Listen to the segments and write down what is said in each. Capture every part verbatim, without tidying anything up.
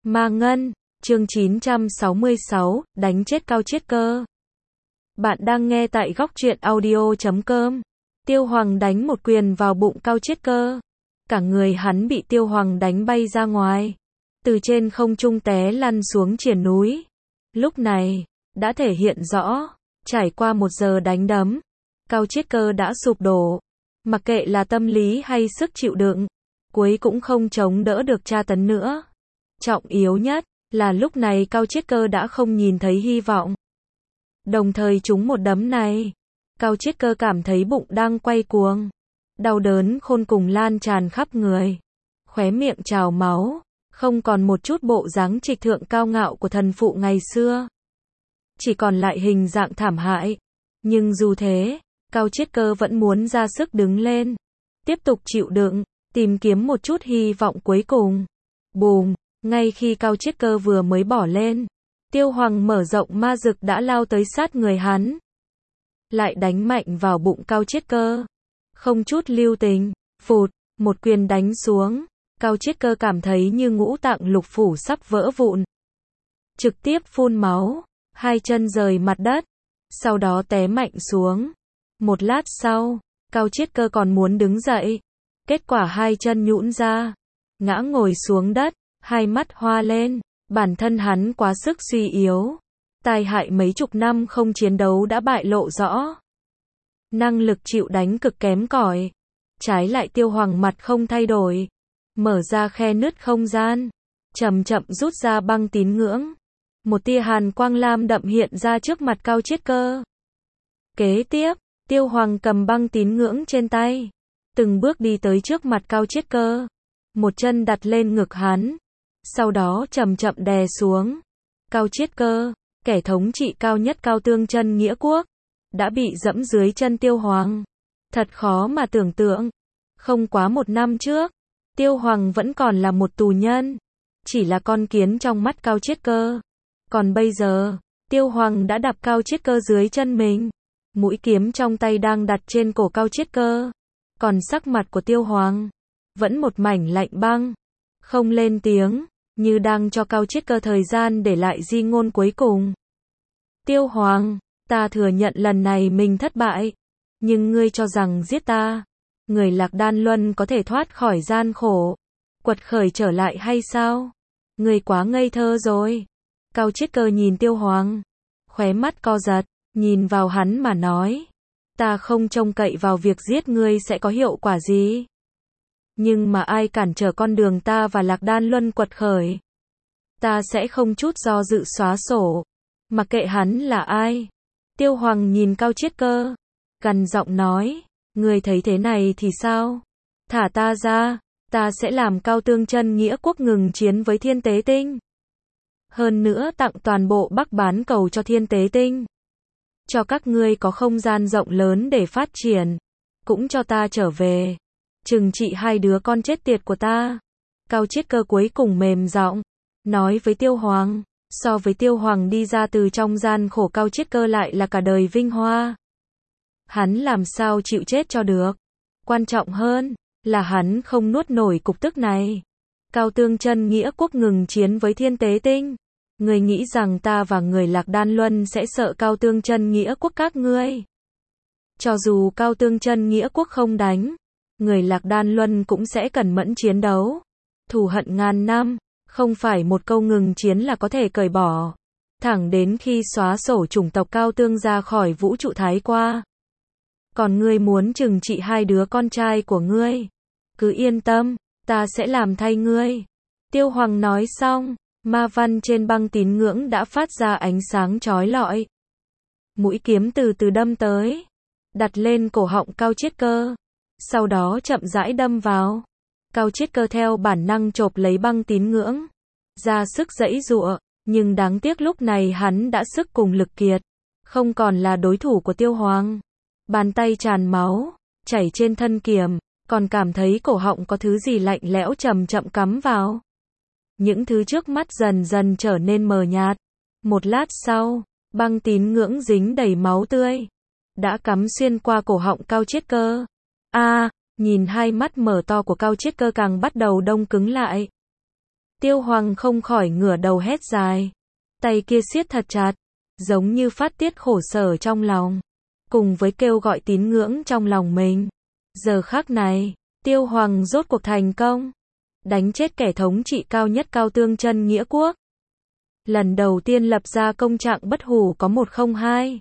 Ma Ngân, chương chín trăm sáu mươi sáu, đánh chết Cao Chiết Cơ. Bạn đang nghe tại góc truyện audio chấm com. Tiêu Hoàng đánh một quyền vào bụng Cao Chiết Cơ. Cả người hắn bị Tiêu Hoàng đánh bay ra ngoài. Từ trên không trung té lăn xuống triển núi. Lúc này, đã thể hiện rõ, trải qua một giờ đánh đấm, Cao Chiết Cơ đã sụp đổ. Mặc kệ là tâm lý hay sức chịu đựng, cuối cũng không chống đỡ được tra tấn nữa. Trọng yếu nhất là lúc này Cao Chiết Cơ đã không nhìn thấy hy vọng. Đồng thời trúng một đấm này, Cao Chiết Cơ cảm thấy bụng đang quay cuồng. Đau đớn khôn cùng lan tràn khắp người. Khóe miệng trào máu, không còn một chút bộ dáng trịch thượng cao ngạo của thần phụ ngày xưa. Chỉ còn lại hình dạng thảm hại. Nhưng dù thế, Cao Chiết Cơ vẫn muốn ra sức đứng lên. Tiếp tục chịu đựng, tìm kiếm một chút hy vọng cuối cùng. Bùm, ngay khi Cao Chiết Cơ vừa mới bỏ lên, Tiêu Hoàng mở rộng ma dực đã lao tới sát người hắn. Lại đánh mạnh vào bụng Cao Chiết Cơ. Không chút lưu tình, phụt, một quyền đánh xuống. Cao Chiết Cơ cảm thấy như ngũ tạng lục phủ sắp vỡ vụn. Trực tiếp phun máu, hai chân rời mặt đất, sau đó té mạnh xuống. Một lát sau, Cao Chiết Cơ còn muốn đứng dậy. Kết quả hai chân nhũn ra, ngã ngồi xuống đất, hai mắt hoa lên. Bản thân hắn quá sức suy yếu. Tai hại mấy chục năm không chiến đấu đã bại lộ rõ. Năng lực chịu đánh cực kém cỏi. Trái lại Tiêu Hoàng mặt không thay đổi. Mở ra khe nứt không gian. Chậm chậm rút ra băng tín ngưỡng. Một tia hàn quang lam đậm hiện ra trước mặt Cao Chiết Cơ. Kế tiếp, Tiêu Hoàng cầm băng tín ngưỡng trên tay. Từng bước đi tới trước mặt Cao Chiết Cơ. Một chân đặt lên ngực hắn. Sau đó chậm chậm đè xuống. Cao Chiết Cơ, kẻ thống trị cao nhất Cao Tương Chân Nghĩa Quốc, đã bị dẫm dưới chân Tiêu Hoàng. Thật khó mà tưởng tượng. Không quá một năm trước, Tiêu Hoàng vẫn còn là một tù nhân. Chỉ là con kiến trong mắt Cao Chiết Cơ. Còn bây giờ, Tiêu Hoàng đã đạp Cao Chiết Cơ dưới chân mình. Mũi kiếm trong tay đang đặt trên cổ Cao Chiết Cơ. Còn sắc mặt của Tiêu Hoàng vẫn một mảnh lạnh băng. Không lên tiếng, như đang cho Cao Chiết Cơ thời gian để lại di ngôn cuối cùng. Tiêu Hoàng, ta thừa nhận lần này mình thất bại. Nhưng ngươi cho rằng giết ta, người Lạc Đan Luân có thể thoát khỏi gian khổ, quật khởi trở lại hay sao? Ngươi quá ngây thơ rồi. Cao Chiết Cơ nhìn Tiêu Hoàng, khóe mắt co giật, nhìn vào hắn mà nói. Ta không trông cậy vào việc giết ngươi sẽ có hiệu quả gì. Nhưng mà ai cản trở con đường ta và Lạc Đan Luân quật khởi, ta sẽ không chút do dự xóa sổ. Mặc kệ hắn là ai. Tiêu Hoàng nhìn Cao Chiết Cơ, gằn giọng nói, ngươi thấy thế này thì sao? Thả ta ra, ta sẽ làm Cao Tương Chân Nghĩa Quốc ngừng chiến với Thiên Tế Tinh. Hơn nữa tặng toàn bộ Bắc Bán Cầu cho Thiên Tế Tinh. Cho các ngươi có không gian rộng lớn để phát triển. Cũng cho ta trở về. Trừng trị hai đứa con chết tiệt của ta. Cao Chiết Cơ cuối cùng mềm giọng nói với Tiêu Hoàng. So với Tiêu Hoàng đi ra từ trong gian khổ, Cao Chiết Cơ lại là cả đời vinh hoa. Hắn làm sao chịu chết cho được. Quan trọng hơn là hắn không nuốt nổi cục tức này. Cao Tương Chân Nghĩa Quốc ngừng chiến với Thiên Tế Tinh. Ngươi nghĩ rằng ta và người Lạc Đan Luân sẽ sợ Cao Tương Chân Nghĩa Quốc các ngươi? Cho dù Cao Tương Chân Nghĩa Quốc không đánh, người Lạc Đan Luân cũng sẽ cẩn mẫn chiến đấu. Thù hận ngàn năm, không phải một câu ngừng chiến là có thể cởi bỏ. Thẳng đến khi xóa sổ chủng tộc Cao Tương ra khỏi vũ trụ thái qua. Còn ngươi muốn trừng trị hai đứa con trai của ngươi, cứ yên tâm, ta sẽ làm thay ngươi. Tiêu Hoàng nói xong, ma văn trên băng tín ngưỡng đã phát ra ánh sáng chói lọi. Mũi kiếm từ từ đâm tới, đặt lên cổ họng Cao Chiết Cơ. Sau đó chậm rãi đâm vào. Cao Chiết Cơ theo bản năng chộp lấy băng tín ngưỡng, ra sức giãy giụa, nhưng đáng tiếc lúc này hắn đã sức cùng lực kiệt, không còn là đối thủ của Tiêu Hoàng. Bàn tay tràn máu, chảy trên thân kiếm, còn cảm thấy cổ họng có thứ gì lạnh lẽo chậm chậm cắm vào. Những thứ trước mắt dần dần trở nên mờ nhạt. Một lát sau, băng tín ngưỡng dính đầy máu tươi, đã cắm xuyên qua cổ họng Cao Chiết Cơ. A, à, nhìn hai mắt mở to của Cao Chiết Cơ càng bắt đầu đông cứng lại. Tiêu Hoàng không khỏi ngửa đầu hét dài. Tay kia siết thật chặt, giống như phát tiết khổ sở trong lòng, cùng với kêu gọi tín ngưỡng trong lòng mình. Giờ khắc này, Tiêu Hoàng rốt cuộc thành công, đánh chết kẻ thống trị cao nhất Cao Tương Chân Nghĩa Quốc. Lần đầu tiên lập ra công trạng bất hủ có một không hai.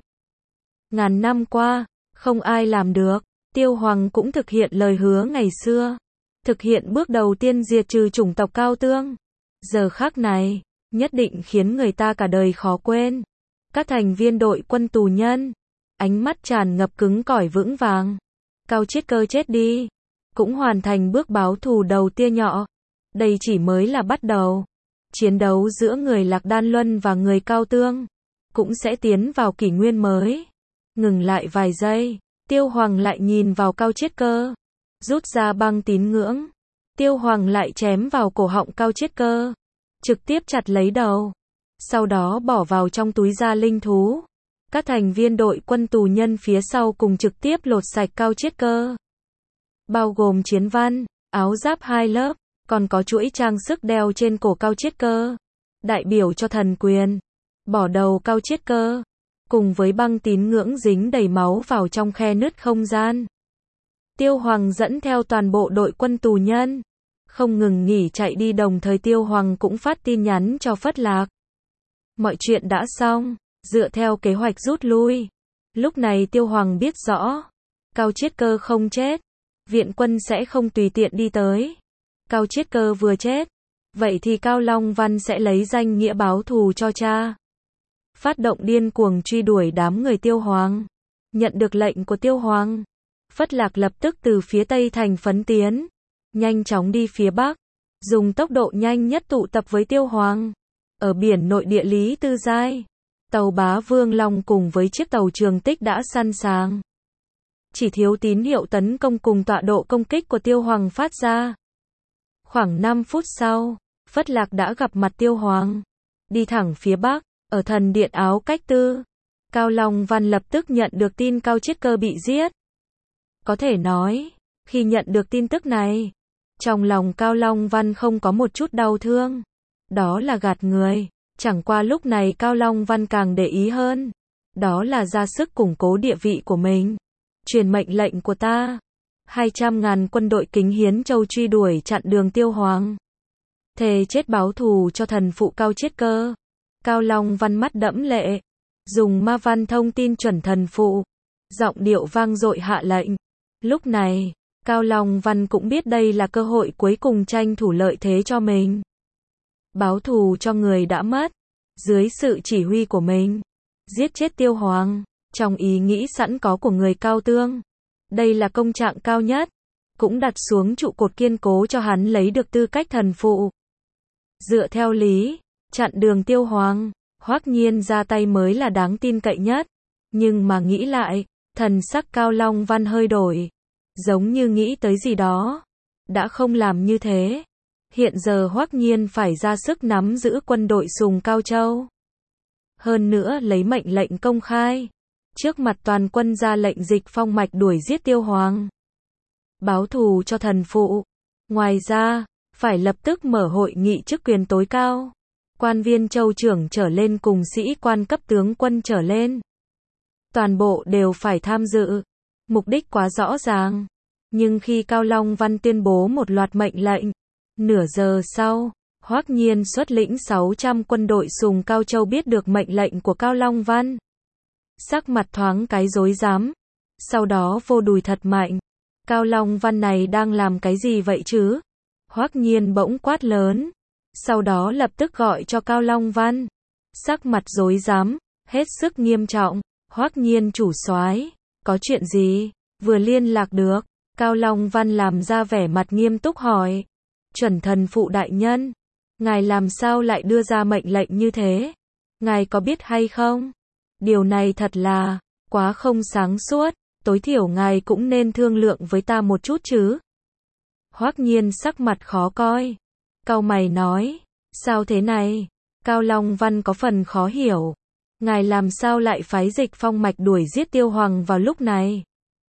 Ngàn năm qua, không ai làm được, Tiêu Hoàng cũng thực hiện lời hứa ngày xưa, thực hiện bước đầu tiên diệt trừ chủng tộc Cao Tương. Giờ khắc này, nhất định khiến người ta cả đời khó quên. Các thành viên đội quân tù nhân, ánh mắt tràn ngập cứng cỏi vững vàng. Cao Chiết Cơ chết đi, cũng hoàn thành bước báo thù đầu tia nhỏ. Đây chỉ mới là bắt đầu. Chiến đấu giữa người Lạc Đan Luân và người Cao Tương cũng sẽ tiến vào kỷ nguyên mới. Ngừng lại vài giây, Tiêu Hoàng lại nhìn vào Cao Chiết Cơ, rút ra băng tín ngưỡng. Tiêu Hoàng lại chém vào cổ họng Cao Chiết Cơ, trực tiếp chặt lấy đầu, sau đó bỏ vào trong túi da linh thú. Các thành viên đội quân tù nhân phía sau cùng trực tiếp lột sạch Cao Chiết Cơ, bao gồm chiến văn, áo giáp hai lớp, còn có chuỗi trang sức đeo trên cổ Cao Chiết Cơ, đại biểu cho thần quyền. Bỏ đầu Cao Chiết Cơ, cùng với băng tín ngưỡng dính đầy máu vào trong khe nứt không gian. Tiêu Hoàng dẫn theo toàn bộ đội quân tù nhân, không ngừng nghỉ chạy đi, đồng thời Tiêu Hoàng cũng phát tin nhắn cho Phất Lạc. Mọi chuyện đã xong, dựa theo kế hoạch rút lui. Lúc này Tiêu Hoàng biết rõ, Cao Chiết Cơ không chết, viện quân sẽ không tùy tiện đi tới. Cao Chiết Cơ vừa chết, vậy thì Cao Long Văn sẽ lấy danh nghĩa báo thù cho cha, phát động điên cuồng truy đuổi đám người Tiêu Hoàng. Nhận được lệnh của Tiêu Hoàng, Phất Lạc lập tức từ phía Tây thành phấn tiến, nhanh chóng đi phía Bắc, dùng tốc độ nhanh nhất tụ tập với Tiêu Hoàng. Ở biển nội địa Lý Tư Giai, tàu Bá Vương Long cùng với chiếc tàu Trường Tích đã sẵn sàng. Chỉ thiếu tín hiệu tấn công cùng tọa độ công kích của Tiêu Hoàng phát ra. Khoảng năm phút sau, Phất Lạc đã gặp mặt Tiêu Hoàng, đi thẳng phía Bắc, ở thần điện Áo Cách Tư. Cao Long Văn lập tức nhận được tin Cao Chiết Cơ bị giết. Có thể nói, khi nhận được tin tức này, trong lòng Cao Long Văn không có một chút đau thương. Đó là gạt người. Chẳng qua lúc này Cao Long Văn càng để ý hơn, đó là ra sức củng cố địa vị của mình. Truyền mệnh lệnh của ta, hai trăm ngàn quân đội Kính Hiến Châu truy đuổi chặn đường Tiêu Hoàng, thề chết báo thù cho thần phụ Cao Chiết Cơ. Cao Long Văn mắt đẫm lệ, dùng ma văn thông tin chuẩn thần phụ, giọng điệu vang dội hạ lệnh. Lúc này, Cao Long Văn cũng biết đây là cơ hội cuối cùng tranh thủ lợi thế cho mình. Báo thù cho người đã mất, dưới sự chỉ huy của mình, giết chết Tiêu Hoàng, trong ý nghĩ sẵn có của người Cao Tương. Đây là công trạng cao nhất, cũng đặt xuống trụ cột kiên cố cho hắn lấy được tư cách thần phụ. Dựa theo lý, chặn đường Tiêu Hoàng, Hoắc Nhiên ra tay mới là đáng tin cậy nhất. Nhưng mà nghĩ lại, thần sắc Cao Long Văn hơi đổi, giống như nghĩ tới gì đó. Đã không làm như thế, hiện giờ Hoắc Nhiên phải ra sức nắm giữ quân đội Sùng Cao Châu. Hơn nữa lấy mệnh lệnh công khai, trước mặt toàn quân ra lệnh dịch phong mạch đuổi giết Tiêu Hoàng, báo thù cho thần phụ. Ngoài ra, phải lập tức mở hội nghị chức quyền tối cao, quan viên châu trưởng trở lên cùng sĩ quan cấp tướng quân trở lên, toàn bộ đều phải tham dự. Mục đích quá rõ ràng. Nhưng khi Cao Long Văn tuyên bố một loạt mệnh lệnh, nửa giờ sau, Hoắc Nhiên xuất lĩnh sáu trăm quân đội Sùng Cao Châu biết được mệnh lệnh của Cao Long Văn, sắc mặt thoáng cái rối rắm, sau đó vô đùi thật mạnh. Cao Long Văn này đang làm cái gì vậy chứ? Hoắc Nhiên bỗng quát lớn, sau đó lập tức gọi cho Cao Long Văn, sắc mặt rối rắm, hết sức nghiêm trọng. Hoắc Nhiên chủ soái, có chuyện gì? Vừa liên lạc được. Cao Long Văn làm ra vẻ mặt nghiêm túc hỏi, chuẩn thần phụ đại nhân, ngài làm sao lại đưa ra mệnh lệnh như thế? Ngài có biết hay không? Điều này thật là quá không sáng suốt, tối thiểu ngài cũng nên thương lượng với ta một chút chứ. Hoắc Nhiên sắc mặt khó coi, cau mày nói, sao thế này? Cao Long Văn có phần khó hiểu, ngài làm sao lại phái dịch phong mạch đuổi giết Tiêu Hoàng vào lúc này?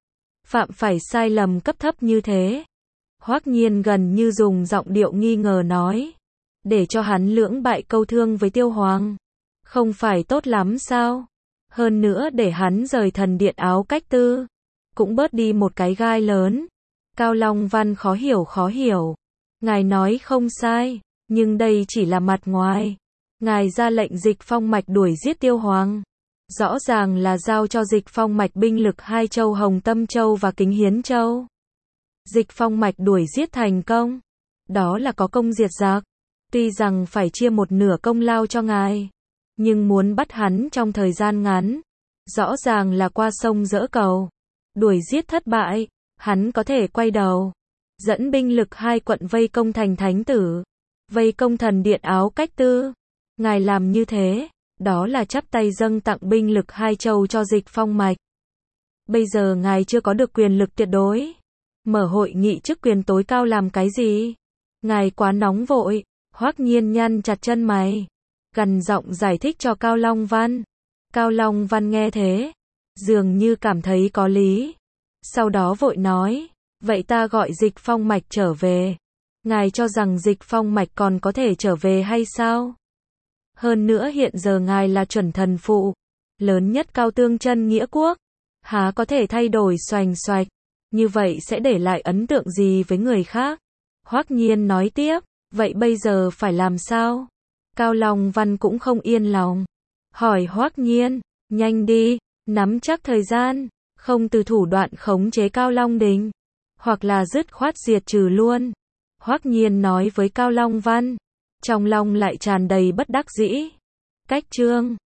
Phạm phải sai lầm cấp thấp như thế. Hoắc Nhiên gần như dùng giọng điệu nghi ngờ nói, để cho hắn lưỡng bại câu thương với Tiêu Hoàng. Không phải tốt lắm sao? Hơn nữa để hắn rời thần điện Áo Cách Tư, cũng bớt đi một cái gai lớn. Cao Long Văn khó hiểu khó hiểu. Ngài nói không sai, nhưng đây chỉ là mặt ngoài. Ngài ra lệnh Dịch Phong Mạch đuổi giết Tiêu Hoàng. Rõ ràng là giao cho Dịch Phong Mạch binh lực hai châu Hồng Tâm Châu và Kính Hiến Châu. Dịch Phong Mạch đuổi giết thành công. Đó là có công diệt giặc. Tuy rằng phải chia một nửa công lao cho ngài, nhưng muốn bắt hắn trong thời gian ngắn, rõ ràng là qua sông dỡ cầu. Đuổi giết thất bại, hắn có thể quay đầu, dẫn binh lực hai quận vây công thành Thánh Tử, vây công thần điện Áo Cách Tư. Ngài làm như thế, đó là chắp tay dâng tặng binh lực hai châu cho Dịch Phong Mạch. Bây giờ ngài chưa có được quyền lực tuyệt đối. Mở hội nghị chức quyền tối cao làm cái gì? Ngài quá nóng vội. Hoắc Nhiên nhăn chặt chân mày, gằn giọng giải thích cho Cao Long Văn. Cao Long Văn nghe thế, dường như cảm thấy có lý. Sau đó vội nói, vậy ta gọi Dịch Phong Mạch trở về. Ngài cho rằng Dịch Phong Mạch còn có thể trở về hay sao? Hơn nữa hiện giờ ngài là chuẩn thần phụ, lớn nhất Cao Tương Chân Nghĩa Quốc, há có thể thay đổi xoành xoạch, như vậy sẽ để lại ấn tượng gì với người khác? Hoắc Nhiên nói tiếp, vậy bây giờ phải làm sao? Cao Long Văn cũng không yên lòng, hỏi Hoắc Nhiên, nhanh đi, nắm chắc thời gian, không từ thủ đoạn khống chế Cao Long Đình, hoặc là dứt khoát diệt trừ luôn. Hoắc Nhiên nói với Cao Long Văn, trong lòng lại tràn đầy bất đắc dĩ. Cách chương